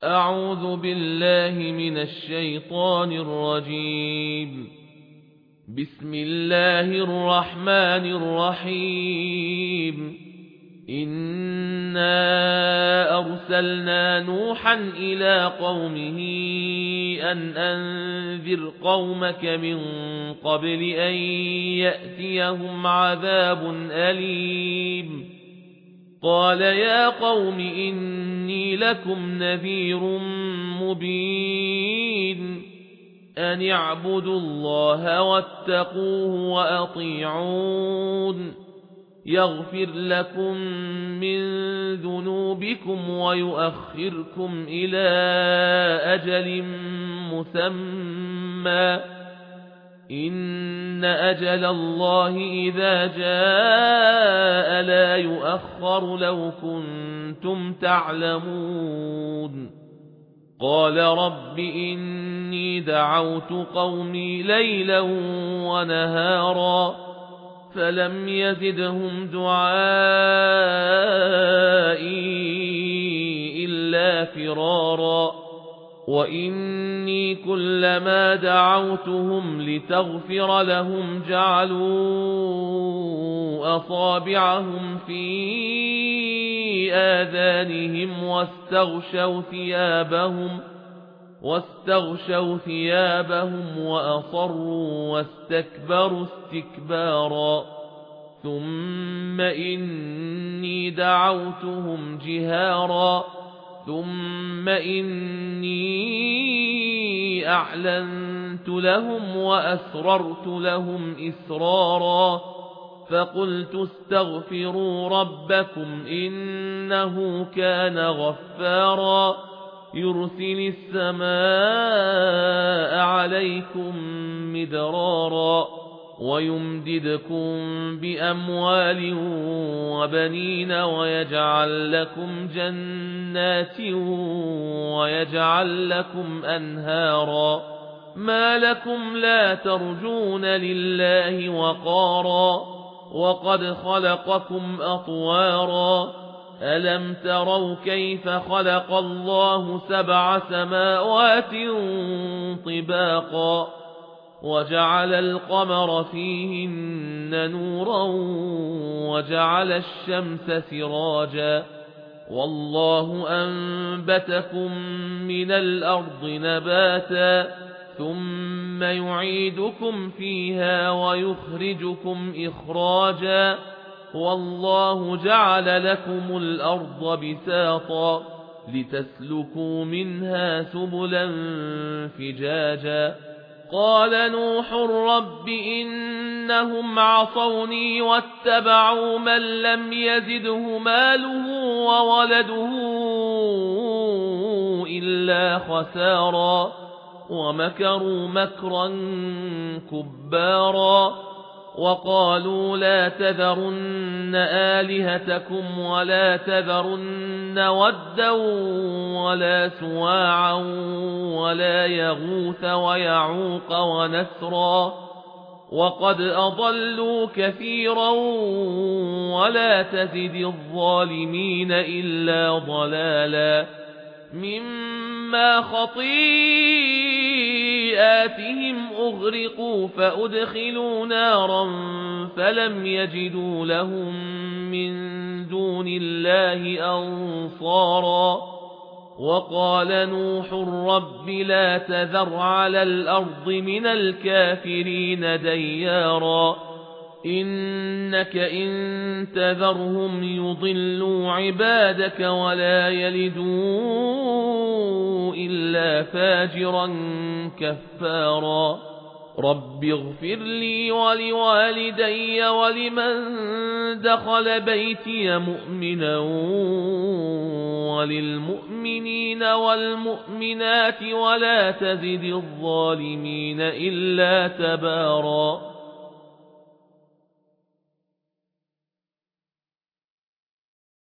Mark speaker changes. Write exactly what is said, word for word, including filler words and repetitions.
Speaker 1: أعوذ بالله من الشيطان الرجيم. بسم الله الرحمن الرحيم. إنا أرسلنا نوحا إلى قومه أن أنذر قومك من قبل أن يأتيهم عذاب أليم. قال يا قوم إني لكم نذير مبين. أن اعبدوا الله واتقوه وأطيعون. يغفر لكم من ذنوبكم ويؤخركم إلى أجل مسمى. إن أجل الله إذا جاء لا يؤخر لو كنتم تعلمون. قال رب إني دعوت قومي ليلا ونهارا فلم يزدهم دعائي إلا فرارا. وإني كلما دعوتهم لتغفر لهم جعلوا أصابعهم في آذانهم واستغشوا ثيابهم واستغشوا ثيابهم وأصروا واستكبروا استكبارا. ثم إني دعوتهم جهارا ثم إني أعلنت لهم وأسررت لهم إسرارا. فقلت استغفروا ربكم إنه كان غفارا يرسل السماء عليكم مدرارا ويمددكم بأموال وبنين ويجعل لكم جنات ويجعل لكم أنهارا. ما لكم لا ترجون لله وقارا وقد خلقكم أطوارا. ألم تروا كيف خلق الله سبع سماوات طباقا وجعل القمر فيهن نورا وجعل الشمس سراجا. والله أنبتكم من الأرض نباتا ثم يعيدكم فيها ويخرجكم إخراجا. والله جعل لكم الأرض بساطا لتسلكوا منها سبلا فجاجا. قال نوح رب إنهم عصوني واتبعوا من لم يزده ماله وولده إلا خسارا ومكروا مكرا كبارا. وقالوا لا تذرن آلهتكم ولا تذرن ودا ولا سواعا ولا يغوث ويعوق ونسرا وقد أضلوا كثيرا ولا تزد الظالمين إلا ضلالا. مما خطيئاتهم أغرقوا فأدخلوا نارا فلم يجدوا لهم من دون الله أنصارا. وقال نوح رب لا تذر على الأرض من الكافرين ديارا إنك إن تذرهم يضلوا عبادك ولا يلدوا إلا فاجرا كفارا. رب اغفر لي ولوالدي ولمن دخل بيتي مؤمنا وللمؤمنين والمؤمنات ولا تزد الظالمين إلا تبارا.